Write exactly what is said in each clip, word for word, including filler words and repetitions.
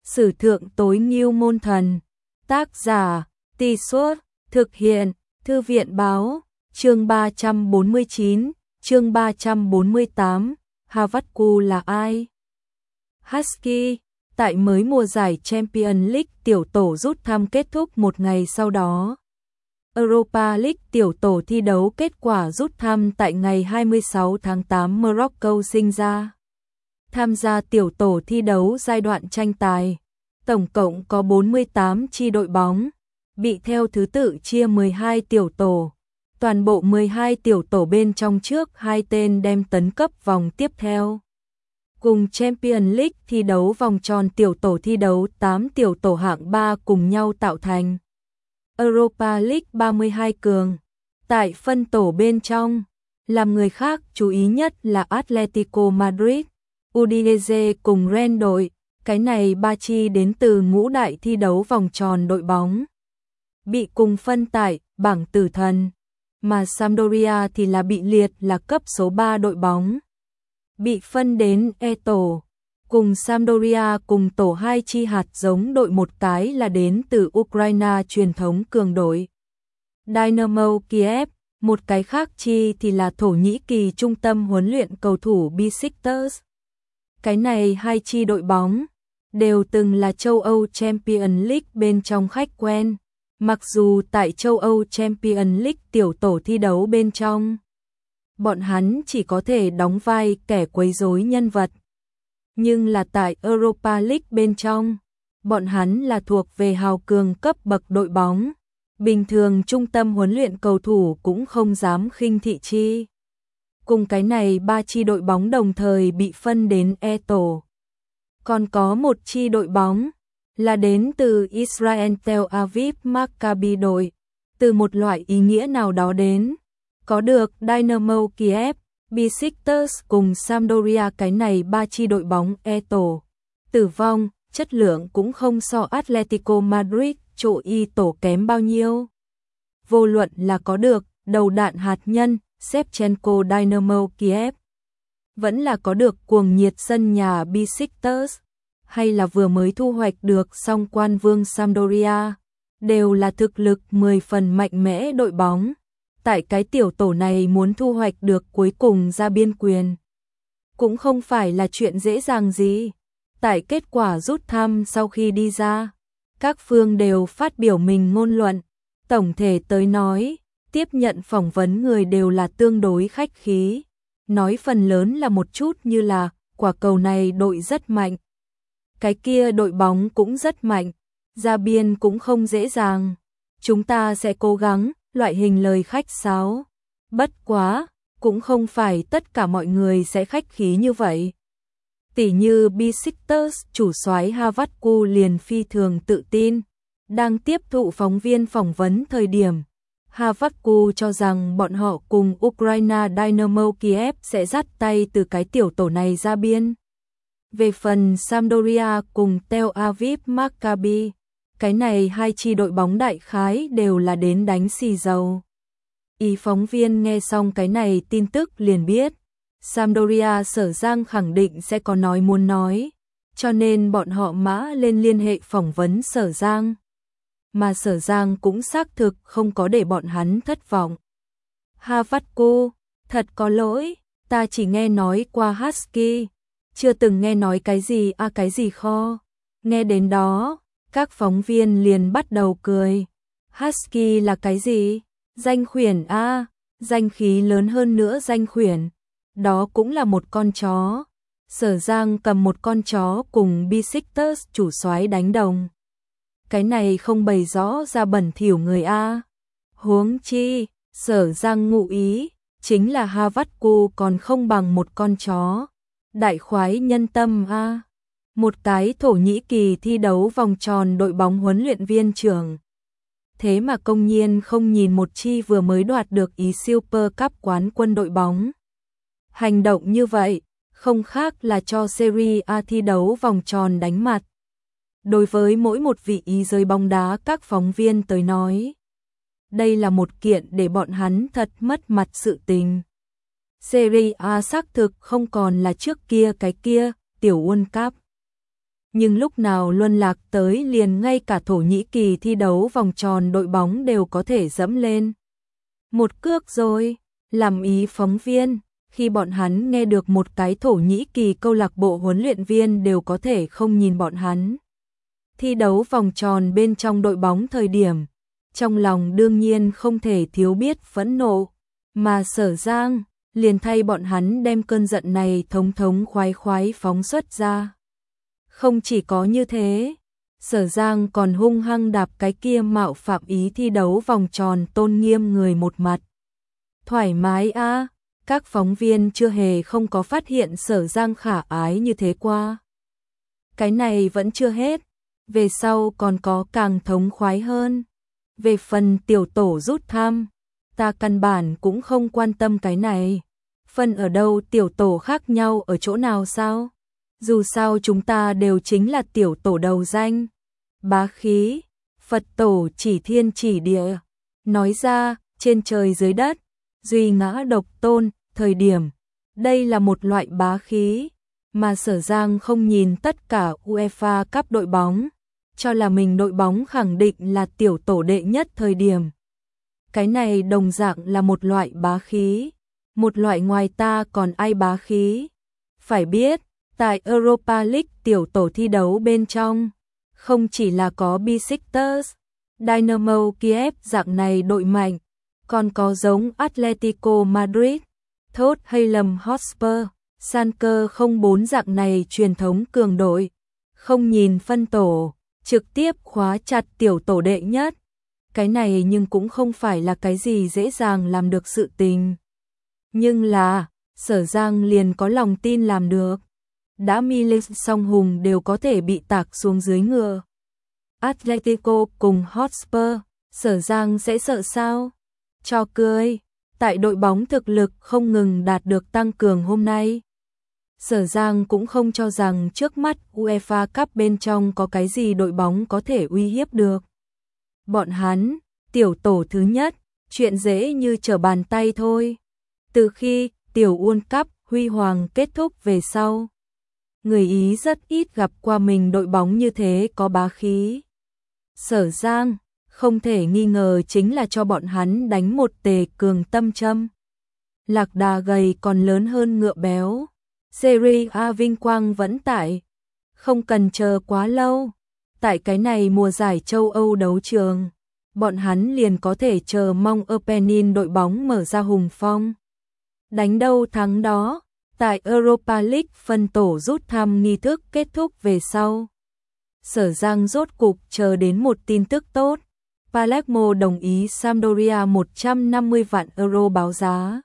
Sử thượng tối ngưu môn thần. Tác giả, Tì Suốt, thực hiện, Thư viện báo, chương ba trăm bốn mươi chín, chương ba trăm bốn mươi tám, Havatku là ai? Husky, tại mới mùa giải Champions League tiểu tổ rút thăm kết thúc một ngày sau đó. Europa League tiểu tổ thi đấu kết quả rút thăm tại ngày hai mươi sáu tháng tám Morocco sinh ra. Tham gia tiểu tổ thi đấu giai đoạn tranh tài, tổng cộng có bốn mươi tám chi đội bóng, bị theo thứ tự chia mười hai tiểu tổ. Toàn bộ mười hai tiểu tổ bên trong trước hai tên đem tấn cấp vòng tiếp theo. Cùng Champions League thi đấu vòng tròn tiểu tổ thi đấu tám tiểu tổ hạng ba cùng nhau tạo thành Europa League ba mươi hai cường. Tại phân tổ bên trong, làm người khác chú ý nhất là Atletico Madrid, Udinese cùng Rennes đội. Cái này ba chi đến từ ngũ đại thi đấu vòng tròn đội bóng, bị cùng phân tại bảng tử thần, mà Sampdoria thì là bị liệt là cấp số ba đội bóng, bị phân đến E tổ. Cùng Sampdoria cùng tổ hai chi hạt giống đội, một cái là đến từ Ukraine truyền thống cường đội Dynamo Kiev, một cái khác chi thì là Thổ Nhĩ Kỳ trung tâm huấn luyện cầu thủ Besiktas. Cái này hai chi đội bóng đều từng là châu Âu Champions League bên trong khách quen, mặc dù tại châu Âu Champions League tiểu tổ thi đấu bên trong, bọn hắn chỉ có thể đóng vai kẻ quấy rối nhân vật. Nhưng là tại Europa League bên trong, bọn hắn là thuộc về hào cường cấp bậc đội bóng, bình thường trung tâm huấn luyện cầu thủ cũng không dám khinh thị chi. Cùng cái này ba chi đội bóng đồng thời bị phân đến E tổ. Còn có một chi đội bóng là đến từ Israel Tel Aviv Maccabi đội, từ một loại ý nghĩa nào đó đến, có được Dynamo Kiev, Besiktas cùng Sampdoria. Cái này ba chi đội bóng E tổ. Tử vong, chất lượng cũng không so Atletico Madrid chỗ Y tổ kém bao nhiêu. Vô luận là có được đầu đạn hạt nhân Shevchenko Dynamo Kiev, vẫn là có được cuồng nhiệt sân nhà Besiktas, hay là vừa mới thu hoạch được song quan vương Sampdoria, đều là thực lực mười phần mạnh mẽ đội bóng. Tại cái tiểu tổ này muốn thu hoạch được cuối cùng ra biên quyền, cũng không phải là chuyện dễ dàng gì. Tại kết quả rút thăm sau khi đi ra, các phương đều phát biểu mình ngôn luận. Tổng thể tới nói, tiếp nhận phỏng vấn người đều là tương đối khách khí, nói phần lớn là một chút như là quả cầu này đội rất mạnh, cái kia đội bóng cũng rất mạnh, ra biên cũng không dễ dàng, chúng ta sẽ cố gắng, loại hình lời khách sáo. Bất quá, cũng không phải tất cả mọi người sẽ khách khí như vậy. Tỷ như Besiktas chủ soái Havatku liền phi thường tự tin, đang tiếp thụ phóng viên phỏng vấn thời điểm, Havatku cho rằng bọn họ cùng Ukraine Dynamo Kiev sẽ dắt tay từ cái tiểu tổ này ra biên. Về phần Sampdoria cùng Tel Aviv Maccabi, cái này hai chi đội bóng đại khái đều là đến đánh xì dầu. Ý phóng viên nghe xong cái này tin tức liền biết, Sampdoria Sở Giang khẳng định sẽ có nói muốn nói, cho nên bọn họ mã lên liên hệ phỏng vấn Sở Giang. Mà Sở Giang cũng xác thực không có để bọn hắn thất vọng. Havatku, thật có lỗi, ta chỉ nghe nói qua Husky, chưa từng nghe nói cái gì a à, cái gì kho. Nghe đến đó, các phóng viên liền bắt đầu cười. Husky là cái gì? Danh khuyển a, à, danh khí lớn hơn nữa danh khuyển. Đó cũng là một con chó. Sở Giang cầm một con chó cùng Besiktas chủ soái đánh đồng. Cái này không bày rõ ra bẩn thỉu người a. Huống chi, Sở Giang ngụ ý chính là Havatku còn không bằng một con chó. Đại khoái nhân tâm a. Một cái Thổ Nhĩ Kỳ thi đấu vòng tròn đội bóng huấn luyện viên trưởng. Thế mà công nhiên không nhìn một chi vừa mới đoạt được ý Super Cup quán quân đội bóng. Hành động như vậy, không khác là cho Serie A thi đấu vòng tròn đánh mặt. Đối với mỗi một vị ý giới bóng đá các phóng viên tới nói, đây là một kiện để bọn hắn thật mất mặt sự tình. Serie A xác thực không còn là trước kia cái kia, tiểu World Cup. nhưng lúc nào luân lạc tới liền ngay cả Thổ Nhĩ Kỳ thi đấu vòng tròn đội bóng đều có thể dẫm lên một cước rồi. Làm ý phóng viên, khi bọn hắn nghe được một cái Thổ Nhĩ Kỳ câu lạc bộ huấn luyện viên đều có thể không nhìn bọn hắn thi đấu vòng tròn bên trong đội bóng thời điểm, trong lòng đương nhiên không thể thiếu biết phẫn nộ, mà Sở Giang liền thay bọn hắn đem cơn giận này thống thống khoái khoái phóng xuất ra. Không chỉ có như thế, Sở Giang còn hung hăng đạp cái kia mạo phạm ý thi đấu vòng tròn tôn nghiêm người một mặt. Thoải mái a, à, các phóng viên chưa hề không có phát hiện Sở Giang khả ái như thế qua. Cái này vẫn chưa hết, về sau còn có càng thống khoái hơn. Về phần tiểu tổ rút thăm, ta căn bản cũng không quan tâm cái này. Phân ở đâu tiểu tổ khác nhau ở chỗ nào sao? Dù sao chúng ta đều chính là tiểu tổ đầu danh. Bá khí, Phật tổ chỉ thiên chỉ địa. Nói ra, trên trời dưới đất, duy ngã độc tôn, thời điểm. Đây là một loại bá khí, mà Sở Giang không nhìn tất cả UEFA Cup đội bóng, cho là mình đội bóng khẳng định là tiểu tổ đệ nhất thời điểm. Cái này đồng dạng là một loại bá khí, một loại ngoài ta còn ai bá khí. Phải biết, tại Europa League tiểu tổ thi đấu bên trong, không chỉ là có Besiktas, Dynamo Kiev dạng này đội mạnh, còn có giống Atletico Madrid, Tottenham Hotspur, Schalke không bốn dạng này truyền thống cường đội, không nhìn phân tổ, trực tiếp khóa chặt tiểu tổ đệ nhất. Cái này nhưng cũng không phải là cái gì dễ dàng làm được sự tình. Nhưng là, Sở Giang liền có lòng tin làm được. Đã Milik song hùng đều có thể bị tạc xuống dưới ngựa. Atletico cùng Hotspur, Sở Giang sẽ sợ sao? Cho cười, tại đội bóng thực lực không ngừng đạt được tăng cường hôm nay. Sở Giang cũng không cho rằng trước mắt UEFA Cup bên trong có cái gì đội bóng có thể uy hiếp được. Bọn hắn, tiểu tổ thứ nhất, chuyện dễ như trở bàn tay thôi. Từ khi tiểu World Cup huy hoàng kết thúc về sau, người Ý rất ít gặp qua mình đội bóng như thế có bá khí. Sở Giang, không thể nghi ngờ chính là cho bọn hắn đánh một tề cường tâm châm. Lạc đà gầy còn lớn hơn ngựa béo. Serie A vinh quang vẫn tại, không cần chờ quá lâu. Tại cái này mùa giải châu Âu đấu trường, bọn hắn liền có thể chờ mong Openin đội bóng mở ra hùng phong. Đánh đâu thắng đó, tại Europa League phân tổ rút thăm nghi thức kết thúc về sau. Sở Giang rốt cục chờ đến một tin tức tốt. Palermo đồng ý Sampdoria một trăm năm mươi vạn euro báo giá.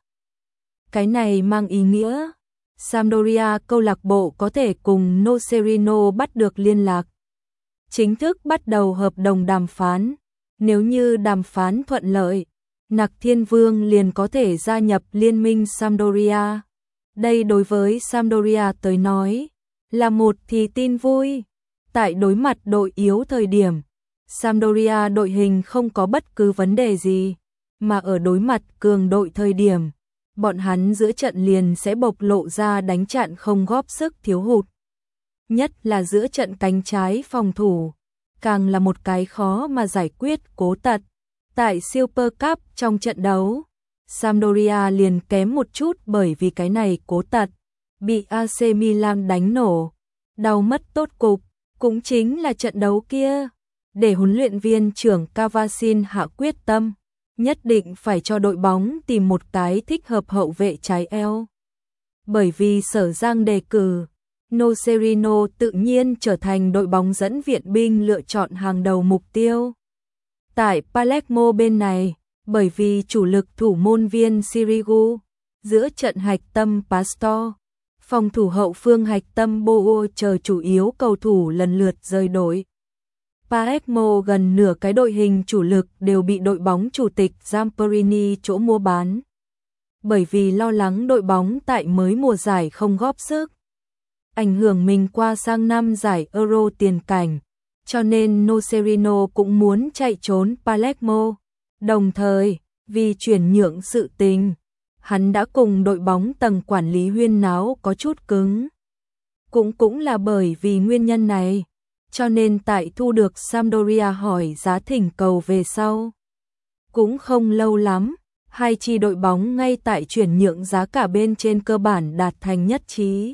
Cái này mang ý nghĩa Sampdoria câu lạc bộ có thể cùng Nocerino bắt được liên lạc. Chính thức bắt đầu hợp đồng đàm phán. Nếu như đàm phán thuận lợi, Nặc Thiên Vương liền có thể gia nhập liên minh Sampdoria. Đây đối với Sampdoria tới nói là một thì tin vui. Tại đối mặt đội yếu thời điểm, Sampdoria đội hình không có bất cứ vấn đề gì, mà ở đối mặt cường đội thời điểm, bọn hắn giữa trận liền sẽ bộc lộ ra đánh chặn không góp sức thiếu hụt. Nhất là giữa trận cánh trái phòng thủ, càng là một cái khó mà giải quyết cố tật. Tại Super Cup trong trận đấu, Sampdoria liền kém một chút bởi vì cái này cố tật, bị a xê Milan đánh nổ, đau mất tốt cục, cũng chính là trận đấu kia. Để huấn luyện viên trưởng Cavasin hạ quyết tâm, nhất định phải cho đội bóng tìm một cái thích hợp hậu vệ trái eo. Bởi vì Sở Giang đề cử, Nocerino tự nhiên trở thành đội bóng dẫn viện binh lựa chọn hàng đầu mục tiêu. Tại Palermo bên này, bởi vì chủ lực thủ môn viên Sirigu, giữa trận hạch tâm Pastor, phòng thủ hậu phương hạch tâm Boo chờ chủ yếu cầu thủ lần lượt rời đội. Palermo gần nửa cái đội hình chủ lực đều bị đội bóng chủ tịch Zamperini chỗ mua bán. Bởi vì lo lắng đội bóng tại mới mùa giải không góp sức, ảnh hưởng mình qua sang năm giải Euro tiền cảnh, cho nên Nocerino cũng muốn chạy trốn Palermo. Đồng thời, vì chuyển nhượng sự tình, hắn đã cùng đội bóng tầng quản lý huyên náo có chút cứng. Cũng cũng là bởi vì nguyên nhân này, cho nên tại thu được Sampdoria hỏi giá thỉnh cầu về sau. Cũng không lâu lắm, hai chi đội bóng ngay tại chuyển nhượng giá cả bên trên cơ bản đạt thành nhất trí.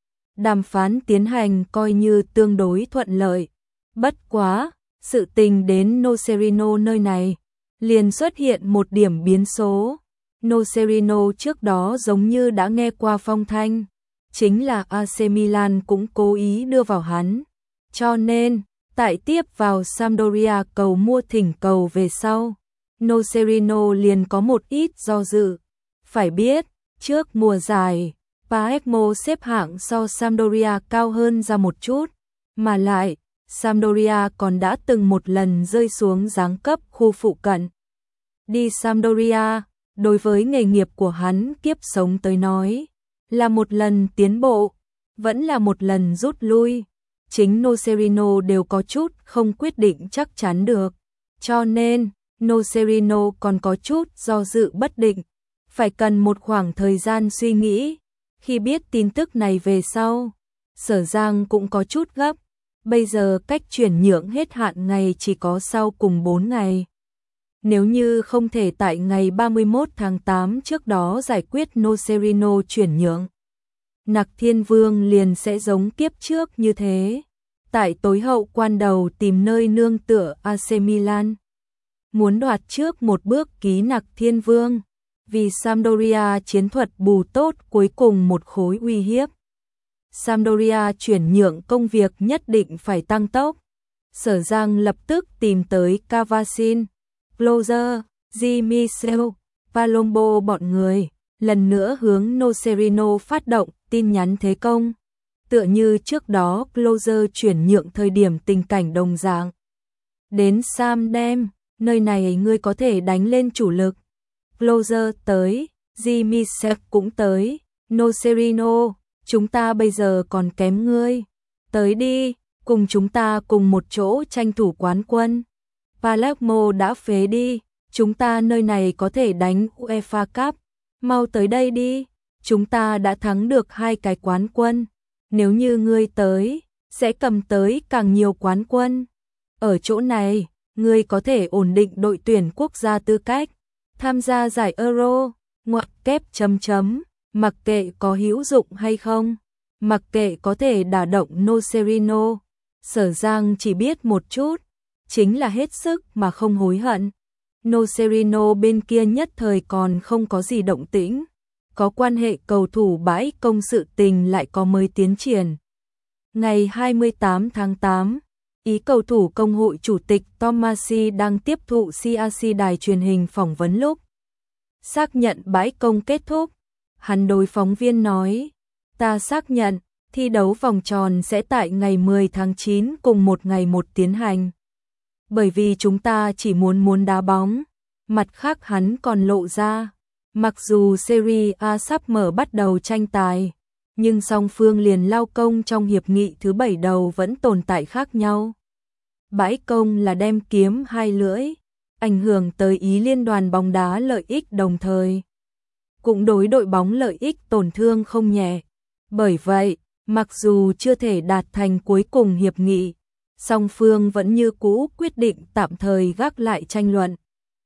Đàm phán tiến hành coi như tương đối thuận lợi. Bất quá, sự tình đến Nocerino nơi này, liền xuất hiện một điểm biến số. Nocerino trước đó giống như đã nghe qua phong thanh, chính là a xê Milan cũng cố ý đưa vào hắn. Cho nên, tại tiếp vào Sampdoria cầu mua thỉnh cầu về sau, Nocerino liền có một ít do dự. Phải biết, trước mùa giải, Palermo xếp hạng so Sampdoria cao hơn ra một chút, mà lại, Sampdoria còn đã từng một lần rơi xuống giáng cấp khu phụ cận. Đi Sampdoria, đối với nghề nghiệp của hắn kiếp sống tới nói, là một lần tiến bộ, vẫn là một lần rút lui. Chính Nocerino đều có chút không quyết định chắc chắn được, cho nên Nocerino còn có chút do dự bất định, phải cần một khoảng thời gian suy nghĩ. Khi biết tin tức này về sau, Sở Giang cũng có chút gấp, bây giờ cách chuyển nhượng hết hạn ngày chỉ có sau cùng bốn ngày. Nếu như không thể tại ngày ba mươi mốt tháng tám trước đó giải quyết Nocerino chuyển nhượng, Nặc Thiên Vương liền sẽ giống kiếp trước như thế, tại tối hậu quan đầu tìm nơi nương tựa a xê Milan. Muốn đoạt trước một bước ký Nặc Thiên Vương, vì Sampdoria chiến thuật bù tốt cuối cùng một khối uy hiếp. Sampdoria chuyển nhượng công việc nhất định phải tăng tốc. Sở Giang lập tức tìm tới Cavasin, Closer, Di Michel, Palombo bọn người, lần nữa hướng Nocerino phát động tin nhắn thế công. Tựa như trước đó Closer chuyển nhượng thời điểm tình cảnh đồng dạng. Đến Sampdem, nơi này ngươi có thể đánh lên chủ lực. Closer tới, Di Michel cũng tới, Nocerino, chúng ta bây giờ còn kém ngươi. Tới đi, cùng chúng ta cùng một chỗ tranh thủ quán quân. Palermo đã phế đi, chúng ta nơi này có thể đánh UEFA Cup. Mau tới đây đi, chúng ta đã thắng được hai cái quán quân. Nếu như ngươi tới, sẽ cầm tới càng nhiều quán quân. Ở chỗ này, ngươi có thể ổn định đội tuyển quốc gia tư cách, tham gia giải Euro, ngoặc kép chấm chấm, mặc kệ có hữu dụng hay không, mặc kệ có thể đả động Nocerino. Sở Giang chỉ biết một chút, chính là hết sức mà không hối hận. Nocerino bên kia nhất thời còn không có gì động tĩnh, có quan hệ cầu thủ bãi công sự tình lại có mới tiến triển. Ngày hai mươi tám tháng tám, ý cầu thủ công hội chủ tịch Tomasi đang tiếp thụ xê a xê đài truyền hình phỏng vấn lúc xác nhận bãi công kết thúc. Hắn đối phóng viên nói, ta xác nhận, thi đấu vòng tròn sẽ tại ngày mười tháng chín cùng một ngày một tiến hành. Bởi vì chúng ta chỉ muốn muốn đá bóng. Mặt khác hắn còn lộ ra, mặc dù Serie A sắp mở bắt đầu tranh tài, nhưng song phương liền lao công trong hiệp nghị thứ bảy đầu vẫn tồn tại khác nhau. Bãi công là đem kiếm hai lưỡi, ảnh hưởng tới ý liên đoàn bóng đá lợi ích đồng thời. Cũng đối đội bóng lợi ích tổn thương không nhẹ. Bởi vậy, mặc dù chưa thể đạt thành cuối cùng hiệp nghị, song phương vẫn như cũ quyết định tạm thời gác lại tranh luận,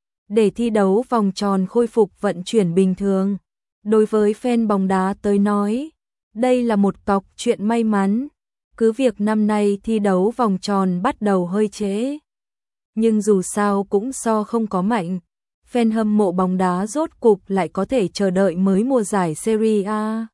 để thi đấu vòng tròn khôi phục vận chuyển bình thường. Đối với fan bóng đá tới nói, đây là một cọc chuyện may mắn, cứ việc năm nay thi đấu vòng tròn bắt đầu hơi trễ. Nhưng dù sao cũng so không có mạnh, fan hâm mộ bóng đá rốt cục lại có thể chờ đợi mới mùa giải Serie A.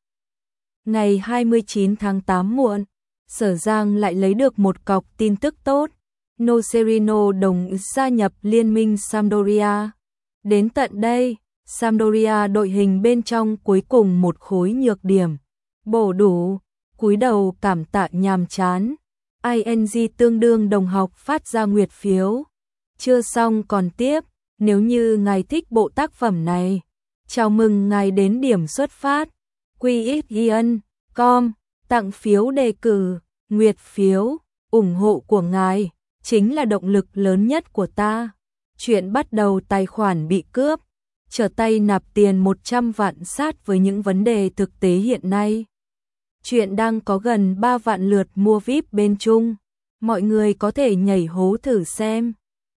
Ngày hai mươi chín tháng tám muộn, Sở Giang lại lấy được một cọc tin tức tốt. Nocerino đồng ý gia nhập liên minh Sampdoria. Đến tận đây, Sampdoria đội hình bên trong cuối cùng một khối nhược điểm. Bổ đủ, cúi đầu cảm tạ nhàm chán. i en giê tương đương đồng học phát ra nguyệt phiếu. Chưa xong còn tiếp, nếu như ngài thích bộ tác phẩm này, chào mừng ngài đến điểm xuất phát. quy ích ian chấm com, tặng phiếu đề cử, nguyệt phiếu, ủng hộ của ngài chính là động lực lớn nhất của ta. Chuyện bắt đầu tài khoản bị cướp, trở tay nạp tiền một trăm vạn sát với những vấn đề thực tế hiện nay. Chuyện đang có gần ba vạn lượt mua vi ai pi bên Trung. Mọi người có thể nhảy hố thử xem.